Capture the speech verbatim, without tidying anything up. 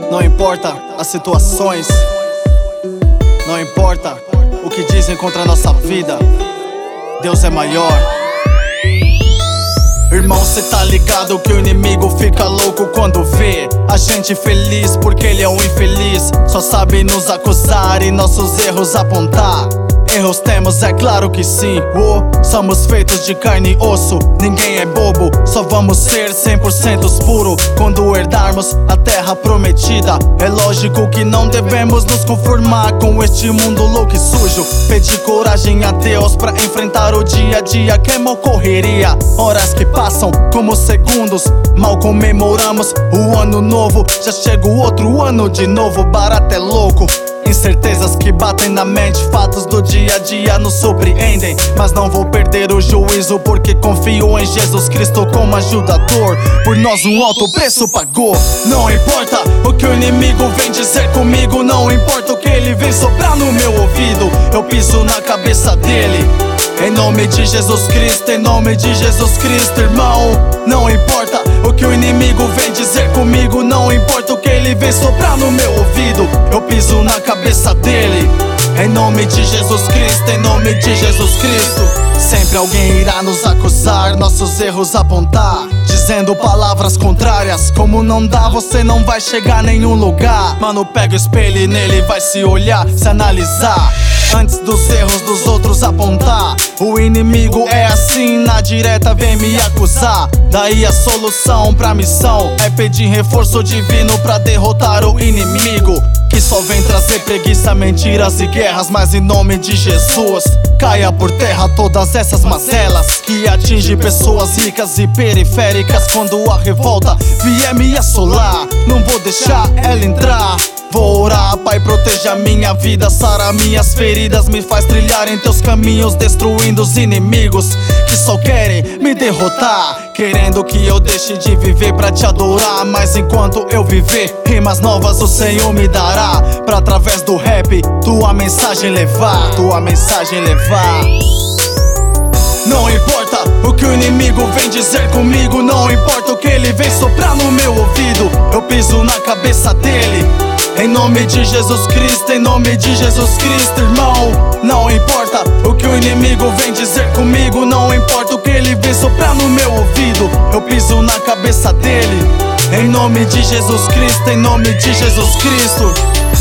Não importa as situações, não importa o que dizem contra a nossa vida, Deus é maior. Irmão, cê tá ligado que o inimigo fica louco quando vê a gente feliz, porque ele é um infeliz. Só sabe nos acusar e nossos erros apontar. Erros temos, é claro que sim. oh, Somos feitos de carne e osso, ninguém é bobo. Só vamos ser cem por cento puro quando herdarmos a terra prometida. É lógico que não devemos nos conformar com este mundo louco e sujo. Pedir coragem a Deus pra enfrentar o dia a dia, que é mó correria. Horas que passam como segundos, mal comemoramos o ano novo. Já chega o outro ano de novo, barato é louco. Incertezas que batem na mente, fatos do dia a dia nos surpreendem. Mas não vou perder o juízo, porque confio em Jesus Cristo como ajudador. Por nós um alto preço pagou. Não importa o que o inimigo vem dizer comigo, não importa o que ele vem soprar no meu ouvido, eu piso na cabeça dele. Em nome de Jesus Cristo, em nome de Jesus Cristo, irmão. Não importa o que o inimigo vem dizer comigo, não importa o que ele vem soprar no meu ouvido, eu piso na cabeça dele. Em nome de Jesus Cristo, em nome de Jesus Cristo. Sempre alguém irá nos acusar, nossos erros apontar, dizendo palavras contrárias. Como não dá, você não vai chegar a nenhum lugar. Mano, pega o espelho e nele vai se olhar, se analisar, antes dos erros dos outros apontar. O inimigo é assim, na direta vem me acusar. Daí a solução pra missão é pedir reforço divino pra derrotar o inimigo, que só vem trazer preguiça, mentiras e guerras. Mas em nome de Jesus, caia por terra todas essas mazelas que atingem pessoas ricas e periféricas. Quando a revolta vier me assolar, não vou deixar ela entrar. Vou orar, Pai, proteja minha vida, sara minhas feridas, me faz trilhar em teus caminhos, destruindo os inimigos que só querem me derrotar, querendo que eu deixe de viver pra te adorar. Mas enquanto eu viver, rimas novas o Senhor me dará, pra através do rap tua mensagem levar, tua mensagem levar. Não importa o que o inimigo vem dizer comigo, não importa o que ele vem soprar no meu ouvido, eu piso na cabeça dele. Em nome de Jesus Cristo, em nome de Jesus Cristo, irmão. Não importa o que o inimigo vem dizer comigo, não importa o que ele vem soprar no meu ouvido, eu piso na cabeça dele. Em nome de Jesus Cristo, em nome de Jesus Cristo.